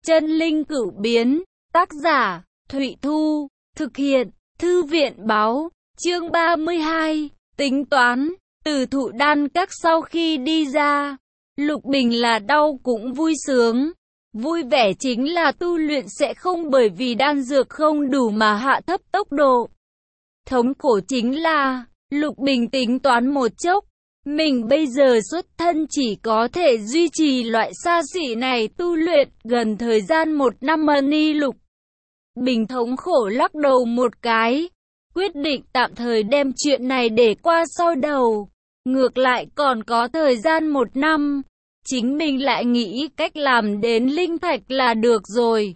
Chân linh cửu biến, tác giả, Thụy Thu, thực hiện, Thư viện báo, chương 32, tính toán, từ thụ đan các sau khi đi ra, Lục Bình là đau cũng vui sướng. Vui vẻ chính là tu luyện sẽ không bởi vì đan dược không đủ mà hạ thấp tốc độ. Thống khổ chính là, Lục Bình tính toán một chốc, mình bây giờ xuất thân chỉ có thể duy trì loại xa xỉ này tu luyện gần thời gian 1 năm ni. Lục Bình thống khổ lắc đầu một cái, quyết định tạm thời đem chuyện này để qua sau đầu. Ngược lại còn có thời gian 1 năm, chính mình lại nghĩ cách làm đến linh thạch là được rồi.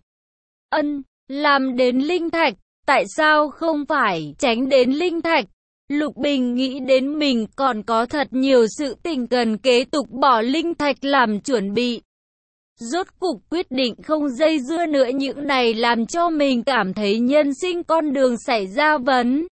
Làm đến linh thạch, tại sao không phải tránh đến linh thạch? Lục Bình nghĩ đến mình còn có thật nhiều sự tình cần kế tục bỏ linh thạch làm chuẩn bị. Rốt cục quyết định không dây dưa nữa, những này làm cho mình cảm thấy nhân sinh con đường xảy ra vấn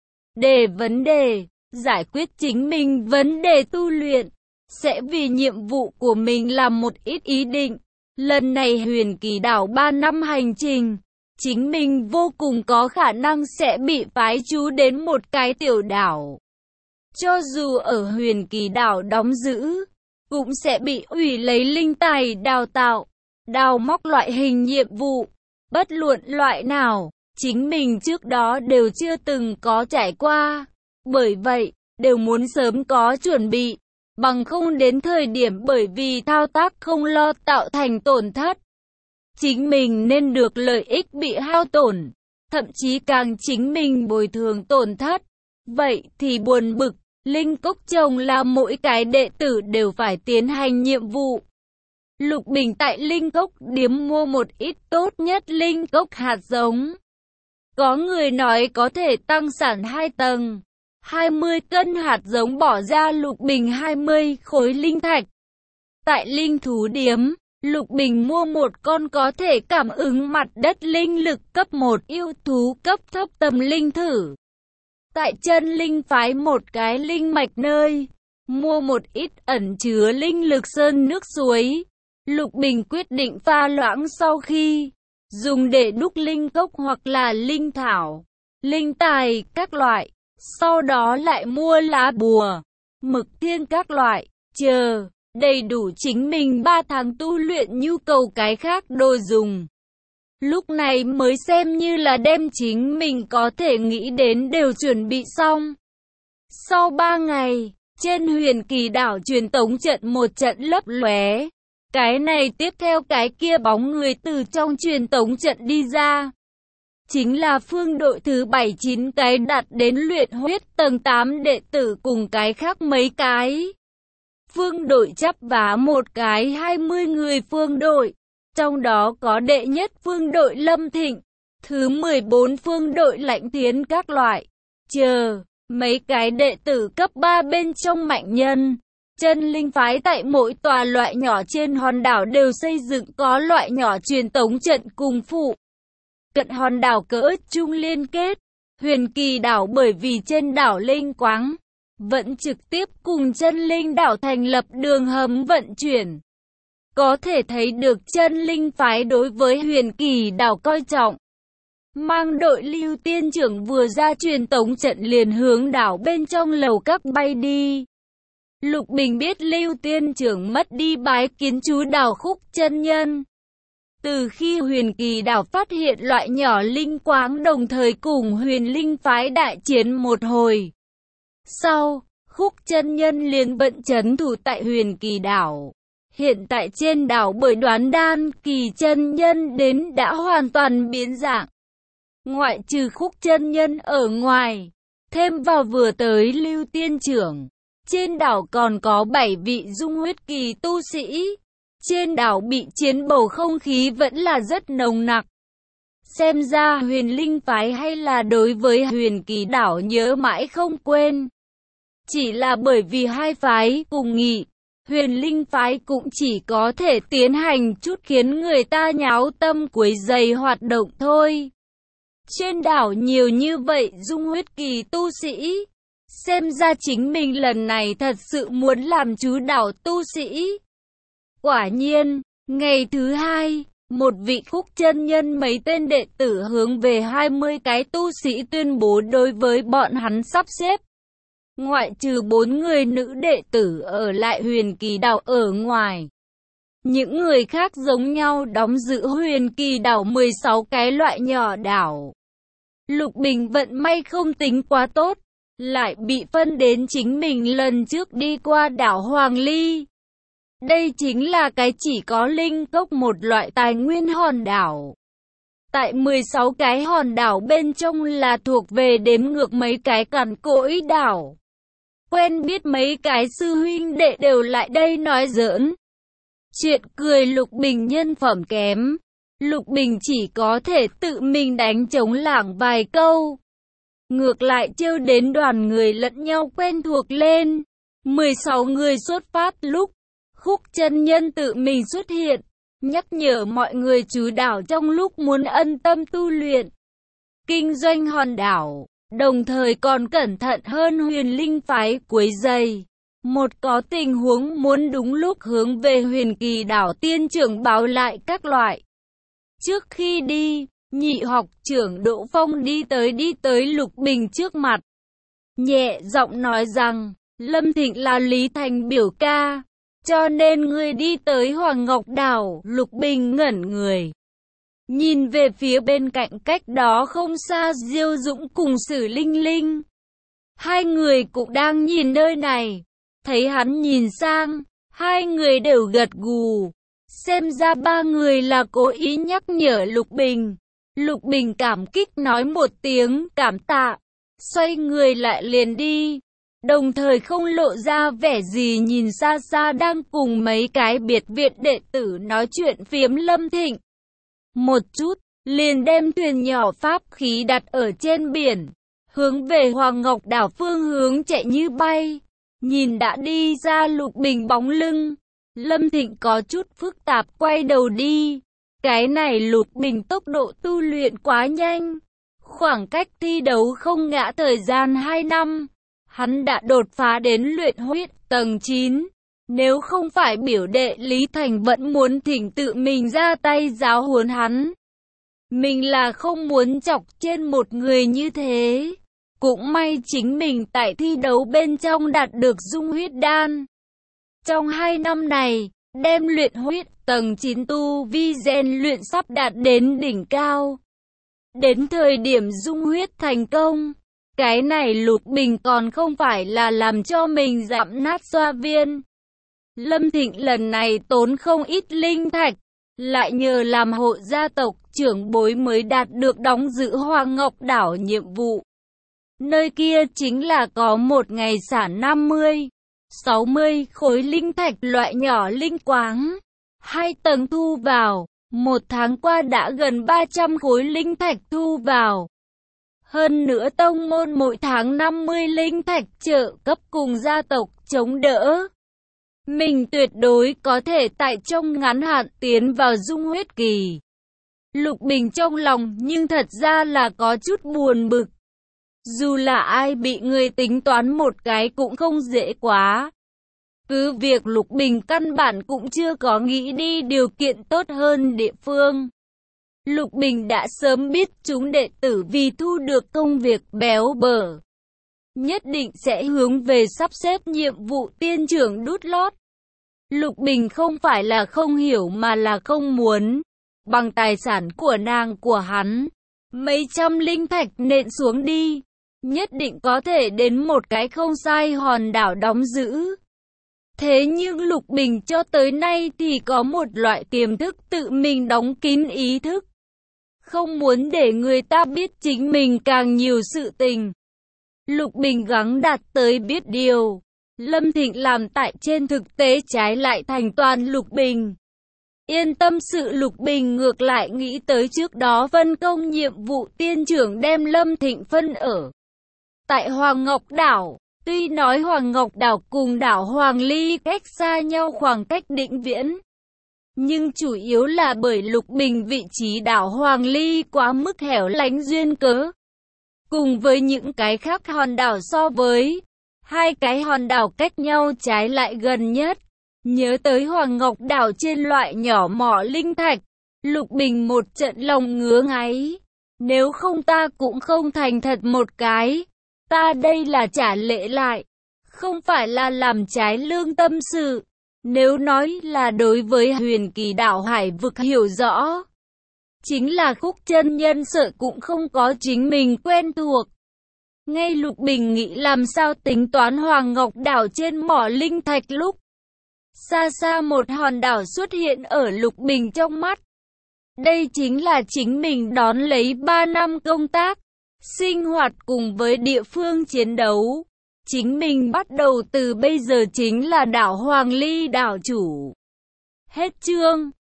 đề, giải quyết chính mình vấn đề tu luyện, sẽ vì nhiệm vụ của mình làm một ít ý định. Lần này Huyền Kỳ đảo 3 năm hành trình, chính mình vô cùng có khả năng sẽ bị phái trú đến một cái tiểu đảo. Cho dù ở Huyền Kỳ đảo đóng giữ, cũng sẽ bị ủy lấy linh tài đào tạo, đào móc loại hình nhiệm vụ, bất luận loại nào, chính mình trước đó đều chưa từng có trải qua. Bởi vậy, đều muốn sớm có chuẩn bị, bằng không đến thời điểm bởi vì thao tác không lo tạo thành tổn thất. Chính mình nên được lợi ích bị hao tổn, thậm chí càng chính mình bồi thường tổn thất. Vậy thì buồn bực, linh cốc trồng là mỗi cái đệ tử đều phải tiến hành nhiệm vụ. Lục Bình tại linh cốc điếm mua một ít tốt nhất linh cốc hạt giống. Có người nói có thể tăng sản 2 tầng. 20 cân hạt giống bỏ ra Lục Bình 20 khối linh thạch. Tại linh thú điếm, Lục Bình mua một con có thể cảm ứng mặt đất linh lực cấp 1 yêu thú cấp thấp tầm linh thử. Tại chân linh phái một cái linh mạch nơi, mua một ít ẩn chứa linh lực sơn nước suối. Lục Bình quyết định pha loãng sau khi dùng để đúc linh cốc hoặc là linh thảo, linh tài các loại. Sau đó lại mua lá bùa, mực thiên các loại, chờ đầy đủ chính mình 3 tháng tu luyện nhu cầu cái khác đồ dùng. Lúc này mới xem như là đem chính mình có thể nghĩ đến đều chuẩn bị xong. Sau 3 ngày, trên Huyền Kỳ đảo truyền tống trận một trận lấp lóe. Cái này tiếp theo cái kia bóng người từ trong truyền tống trận đi ra. Chính là phương đội thứ 7-9 cái đạt đến luyện huyết tầng 8 đệ tử cùng cái khác mấy cái. Phương đội chắp vá một cái 20 người phương đội. Trong đó có đệ nhất phương đội Lâm Thịnh, thứ 14 phương đội Lãnh Tiến các loại. Mấy cái đệ tử cấp 3 bên trong mạnh nhân. Chân linh phái tại mỗi tòa loại nhỏ trên hòn đảo đều xây dựng có loại nhỏ truyền tống trận cùng phụ cận hòn đảo cỡ trung liên kết. Huyền Kỳ đảo bởi vì trên đảo linh quáng, vẫn trực tiếp cùng chân linh đảo thành lập đường hầm vận chuyển. Có thể thấy được chân linh phái đối với Huyền Kỳ đảo coi trọng. Mang đội Lưu Tiên trưởng vừa ra truyền tống trận liền hướng đảo bên trong lầu các bay đi. Lục Bình biết Lưu Tiên trưởng mất đi bái kiến chú đảo Khúc chân nhân. Từ khi Huyền Kỳ đảo phát hiện loại nhỏ linh quáng đồng thời cùng Huyền Linh phái đại chiến một hồi. Sau, Khúc chân nhân liền bận trấn thủ tại Huyền Kỳ đảo. Hiện tại trên đảo bởi Đoán Đan Kỳ chân nhân đến đã hoàn toàn biến dạng. Ngoại trừ Khúc chân nhân ở ngoài, thêm vào vừa tới Lưu Tiên trưởng, trên đảo còn có 7 vị dung huyết kỳ tu sĩ. Trên đảo bị chiến bầu không khí vẫn là rất nồng nặc. Xem ra Huyền Linh phái hay là đối với Huyền Kỳ đảo nhớ mãi không quên. Chỉ là bởi vì hai phái cùng nghị, Huyền Linh phái cũng chỉ có thể tiến hành chút khiến người ta nháo tâm quấy rầy hoạt động thôi. Trên đảo nhiều như vậy dung huyết kỳ tu sĩ. Xem ra chính mình lần này thật sự muốn làm chú đảo tu sĩ. Quả nhiên, ngày thứ 2, một vị Khúc chân nhân mấy tên đệ tử hướng về 20 cái tu sĩ tuyên bố đối với bọn hắn sắp xếp. Ngoại trừ 4 người nữ đệ tử ở lại Huyền Kỳ đảo ở ngoài. Những người khác giống nhau đóng giữ Huyền Kỳ đảo 16 cái loại nhỏ đảo. Lục Bình vận may không tính quá tốt, lại bị phân đến chính mình lần trước đi qua đảo Hoàng Ly. Đây chính là cái chỉ có linh cốc một loại tài nguyên hòn đảo. Tại 16 cái hòn đảo bên trong là thuộc về đếm ngược mấy cái cằn cỗi đảo. Quen biết mấy cái sư huynh đệ đều lại đây nói giỡn. Chuyện cười Lục Bình nhân phẩm kém. Lục Bình chỉ có thể tự mình đánh trống lảng vài câu. Ngược lại trêu đến đoàn người lẫn nhau quen thuộc lên. 16 người xuất phát lúc Khúc chân nhân tự mình xuất hiện, nhắc nhở mọi người trú đảo trong lúc muốn ân tâm tu luyện, kinh doanh hòn đảo, đồng thời còn cẩn thận hơn Huyền Linh phái quấy rầy. Một có tình huống muốn đúng lúc hướng về Huyền Kỳ đảo tiên trưởng báo lại các loại. Trước khi đi, nhị học trưởng Đỗ Phong đi tới Lục Bình trước mặt. Nhẹ giọng nói rằng, Lâm Thịnh là Lý Thành biểu ca, cho nên ngươi đi tới Hoàng Ngọc đảo. Lục Bình ngẩn người. Nhìn về phía bên cạnh cách đó không xa Diêu Dũng cùng Sử Linh Linh. Hai người cũng đang nhìn nơi này. Thấy hắn nhìn sang, hai người đều gật gù. Xem ra ba người là cố ý nhắc nhở Lục Bình. Lục Bình cảm kích nói một tiếng cảm tạ, xoay người lại liền đi. Đồng thời không lộ ra vẻ gì nhìn xa xa đang cùng mấy cái biệt viện đệ tử nói chuyện phiếm Lâm Thịnh. Một chút, liền đem thuyền nhỏ pháp khí đặt ở trên biển, hướng về Hoàng Ngọc đảo phương hướng chạy như bay. Nhìn đã đi ra Lục Bình bóng lưng, Lâm Thịnh có chút phức tạp quay đầu đi. Cái này Lục Bình tốc độ tu luyện quá nhanh. Khoảng cách thi đấu không ngã thời gian 2 năm. Hắn đã đột phá đến luyện huyết tầng 9. Nếu không phải biểu đệ Lý Thành vẫn muốn thỉnh tự mình ra tay giáo huấn hắn. Mình là không muốn chọc trên một người như thế. Cũng may chính mình tại thi đấu bên trong đạt được dung huyết đan. Trong 2 năm này, đem luyện huyết tầng 9 tu vi rèn luyện sắp đạt đến đỉnh cao. Đến thời điểm dung huyết thành công, cái này Lục Bình còn không phải là làm cho mình dạm nát xoa viên. Lâm Thịnh lần này tốn không ít linh thạch, lại nhờ làm hộ gia tộc trưởng bối mới đạt được đóng giữ Hoàng Ngọc đảo nhiệm vụ. Nơi kia chính là có một ngày sản 50, 60 khối linh thạch loại nhỏ linh quáng. 2 tầng thu vào, 1 tháng qua đã gần 300 khối linh thạch thu vào. Hơn nữa tông môn mỗi tháng 50 linh thạch trợ cấp cùng gia tộc chống đỡ. Mình tuyệt đối có thể tại trong ngắn hạn tiến vào dung huyết kỳ. Lục Bình trong lòng nhưng thật ra là có chút buồn bực. Dù là ai bị người tính toán một cái cũng không dễ quá. Cứ việc Lục Bình căn bản cũng chưa có nghĩ đi điều kiện tốt hơn địa phương. Lục Bình đã sớm biết chúng đệ tử vì thu được công việc béo bở, nhất định sẽ hướng về sắp xếp nhiệm vụ tiên trưởng đút lót. Lục Bình không phải là không hiểu mà là không muốn. Bằng tài sản của nàng của hắn, mấy trăm linh thạch nện xuống đi, nhất định có thể đến một cái không sai hòn đảo đóng giữ. Thế nhưng Lục Bình cho tới nay thì có một loại tiềm thức tự mình đóng kín ý thức. Không muốn để người ta biết chính mình càng nhiều sự tình. Lục Bình gắng đạt tới biết điều. Lâm Thịnh làm tại trên thực tế trái lại thành toàn Lục Bình. Yên tâm sự Lục Bình ngược lại nghĩ tới trước đó phân công nhiệm vụ tiên trưởng đem Lâm Thịnh phân ở tại Hoàng Ngọc đảo. Tuy nói Hoàng Ngọc đảo cùng đảo Hoàng Ly cách xa nhau khoảng cách định viễn, nhưng chủ yếu là bởi Lục Bình vị trí đảo Hoàng Ly quá mức hẻo lánh duyên cớ. Cùng với những cái khác hòn đảo so với, hai cái hòn đảo cách nhau trái lại gần nhất. Nhớ tới Hoàng Ngọc đảo trên loại nhỏ mỏ linh thạch, Lục Bình một trận lòng ngứa ngáy. Nếu không ta cũng không thành thật một cái. Ta đây là trả lễ lại, không phải là làm trái lương tâm sự. Nếu nói là đối với huyền kỳ đạo hải vực hiểu rõ, chính là Khúc chân nhân sợ cũng không có chính mình quen thuộc. Ngay Lục Bình nghĩ làm sao tính toán Hoàng Ngọc đảo trên mỏ linh thạch lúc xa xa một hòn đảo xuất hiện ở Lục Bình trong mắt. Đây chính là chính mình đón lấy 3 năm công tác, sinh hoạt cùng với địa phương chiến đấu. Chính mình bắt đầu từ bây giờ chính là đảo Hoàng Ly đảo chủ. Hết chương.